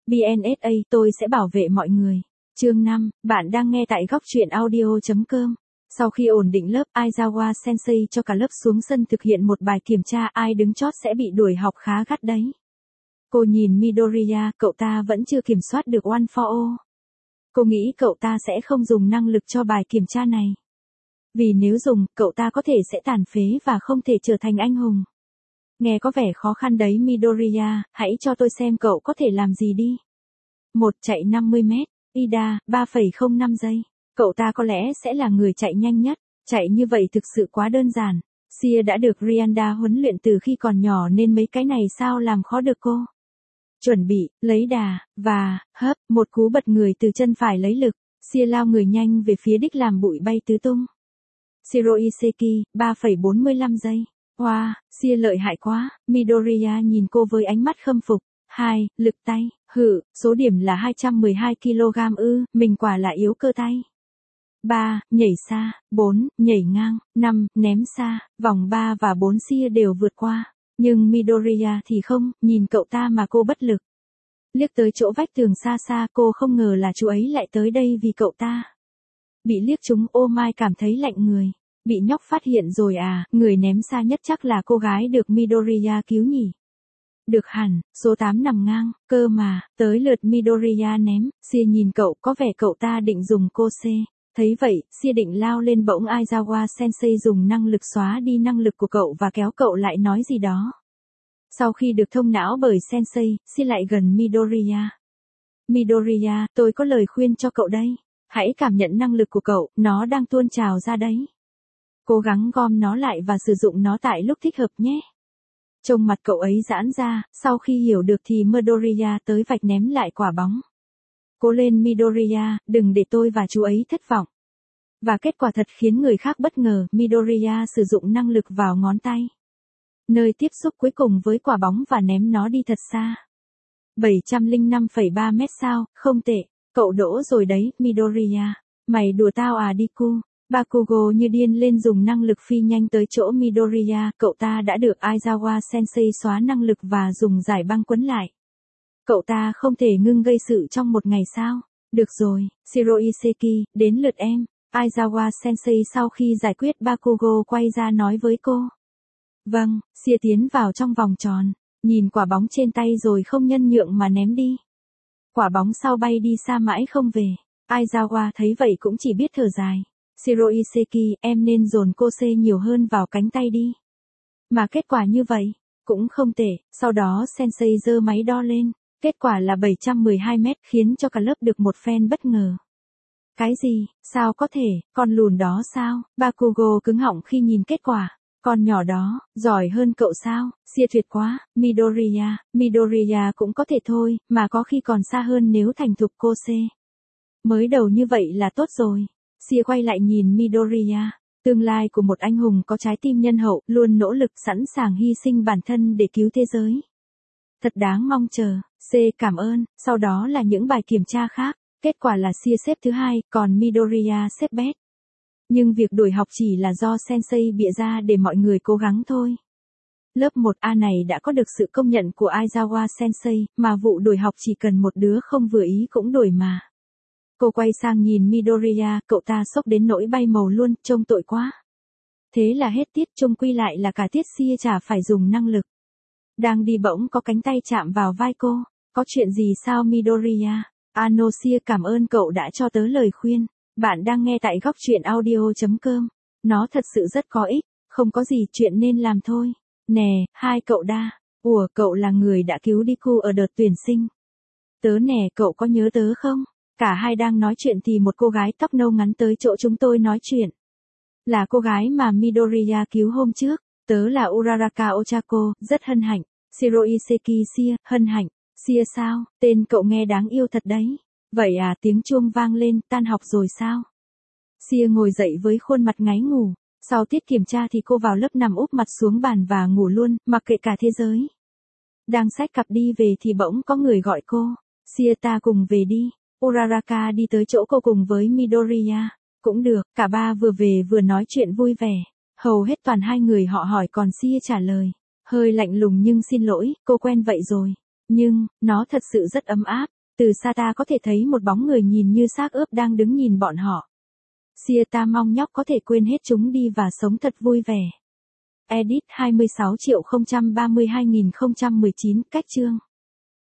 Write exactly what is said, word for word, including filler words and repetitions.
bê en ét a, tôi sẽ bảo vệ mọi người. Chương năm, bạn đang nghe tại góc truyện audio chấm com. Sau khi ổn định lớp, Aizawa Sensei cho cả lớp xuống sân thực hiện một bài kiểm tra, ai đứng chót sẽ bị đuổi học khá gắt đấy. Cô nhìn Midoriya, cậu ta vẫn chưa kiểm soát được One for All. Cô nghĩ cậu ta sẽ không dùng năng lực cho bài kiểm tra này. Vì nếu dùng, cậu ta có thể sẽ tàn phế và không thể trở thành anh hùng. Nghe có vẻ khó khăn đấy Midoriya, hãy cho tôi xem cậu có thể làm gì đi. Một, chạy năm mươi mét, Ida, ba phẩy không năm giây. Cậu ta có lẽ sẽ là người chạy nhanh nhất. Chạy như vậy thực sự quá đơn giản. Sia đã được Rianda huấn luyện từ khi còn nhỏ nên mấy cái này sao làm khó được cô. Chuẩn bị, lấy đà, và, hấp, một cú bật người từ chân phải lấy lực. Sia lao người nhanh về phía đích làm bụi bay tứ tung. Shiroiseki, ba phẩy bốn mươi lăm giây. Wow, Sia lợi hại quá. Midoriya nhìn cô với ánh mắt khâm phục. Hai, lực tay, hự, số điểm là hai trăm mười hai ki lô gam ư, mình quả là yếu cơ tay. ba, nhảy xa, bốn, nhảy ngang, năm, ném xa, vòng ba và bốn Sia đều vượt qua. Nhưng Midoriya thì không, nhìn cậu ta mà cô bất lực. Liếc tới chỗ vách tường xa xa, cô không ngờ là chú ấy lại tới đây vì cậu ta. Bị liếc trúng, ô mai cảm thấy lạnh người. Bị nhóc phát hiện rồi à, người ném xa nhất chắc là cô gái được Midoriya cứu nhỉ. Được hẳn, số tám nằm ngang, cơ mà, tới lượt Midoriya ném, Sia nhìn cậu, có vẻ cậu ta định dùng cô C. Thấy vậy, Sia định lao lên bỗng Aizawa Sensei dùng năng lực xóa đi năng lực của cậu và kéo cậu lại nói gì đó. Sau khi được thông não bởi Sensei, Sia lại gần Midoriya. Midoriya, tôi có lời khuyên cho cậu đây. Hãy cảm nhận năng lực của cậu, nó đang tuôn trào ra đấy. Cố gắng gom nó lại và sử dụng nó tại lúc thích hợp nhé. Trông mặt cậu ấy giãn ra, sau khi hiểu được thì Midoriya tới vạch ném lại quả bóng. Cố lên Midoriya, đừng để tôi và chú ấy thất vọng. Và kết quả thật khiến người khác bất ngờ, Midoriya sử dụng năng lực vào ngón tay. Nơi tiếp xúc cuối cùng với quả bóng và ném nó đi thật xa. bảy trăm lẻ năm phẩy ba mét sao, không tệ, cậu đỗ rồi đấy, Midoriya. Mày đùa tao à Deku. Bakugo như điên lên dùng năng lực phi nhanh tới chỗ Midoriya, cậu ta đã được Aizawa Sensei xóa năng lực và dùng giải băng quấn lại. Cậu ta không thể ngưng gây sự trong một ngày sao? Được rồi, Shiroiseki, đến lượt em. Aizawa Sensei sau khi giải quyết Bakugo quay ra nói với cô. Vâng, Sia tiến vào trong vòng tròn, nhìn quả bóng trên tay rồi không nhân nhượng mà ném đi. Quả bóng sau bay đi xa mãi không về. Aizawa thấy vậy cũng chỉ biết thở dài. Shiroiseki, em nên dồn cô C nhiều hơn vào cánh tay đi. Mà kết quả như vậy, cũng không tệ, sau đó Sensei giơ máy đo lên, kết quả là bảy trăm mười hai mét khiến cho cả lớp được một phen bất ngờ. Cái gì, sao có thể, con lùn đó sao, Bakugo cứng họng khi nhìn kết quả, con nhỏ đó, giỏi hơn cậu sao, Sia tuyệt quá, Midoriya, Midoriya cũng có thể thôi, mà có khi còn xa hơn nếu thành thục cô C. Mới đầu như vậy là tốt rồi. Sia quay lại nhìn Midoriya, tương lai của một anh hùng có trái tim nhân hậu, luôn nỗ lực sẵn sàng hy sinh bản thân để cứu thế giới. Thật đáng mong chờ, C cảm ơn, sau đó là những bài kiểm tra khác, kết quả là Sia xếp thứ hai, còn Midoriya xếp bét. Nhưng việc đuổi học chỉ là do Sensei bịa ra để mọi người cố gắng thôi. Lớp một A này đã có được sự công nhận của Aizawa Sensei, mà vụ đuổi học chỉ cần một đứa không vừa ý cũng đuổi mà. Cô quay sang nhìn Midoriya, cậu ta sốc đến nỗi bay màu luôn, trông tội quá. Thế là hết tiết, chung quy lại là cả tiết Sia chả phải dùng năng lực. Đang đi bỗng có cánh tay chạm vào vai cô, có chuyện gì sao Midoriya? Ano Sia cảm ơn cậu đã cho tớ lời khuyên, bạn đang nghe tại góc truyện audio chấm com. Nó thật sự rất có ích, không có gì chuyện nên làm thôi. Nè, hai cậu đa, ủa cậu là người đã cứu Deku ở đợt tuyển sinh. Tớ nè, cậu có nhớ tớ không? Cả hai đang nói chuyện thì một cô gái tóc nâu ngắn tới chỗ chúng tôi nói chuyện. Là cô gái mà Midoriya cứu hôm trước, tớ là Uraraka Ochako, rất hân hạnh. Shiroiseki Sia, hân hạnh. Sia sao, tên cậu nghe đáng yêu thật đấy. Vậy à, tiếng chuông vang lên, tan học rồi sao? Sia ngồi dậy với khuôn mặt ngáy ngủ. Sau tiết kiểm tra thì cô vào lớp nằm úp mặt xuống bàn và ngủ luôn, mặc kệ cả thế giới. Đang xách cặp đi về thì bỗng có người gọi cô. Sia ta cùng về đi. Uraraka đi tới chỗ cô cùng với Midoriya. Cũng được, cả ba vừa về vừa nói chuyện vui vẻ. Hầu hết toàn hai người họ hỏi còn Sia trả lời. Hơi lạnh lùng nhưng xin lỗi, cô quen vậy rồi. Nhưng, nó thật sự rất ấm áp. Từ xa ta có thể thấy một bóng người nhìn như xác ướp đang đứng nhìn bọn họ. Sia ta mong nhóc có thể quên hết chúng đi và sống thật vui vẻ. Edit hai mươi sáu triệu không trăm ba mươi hai nghìn không trăm mười chín, cách chương.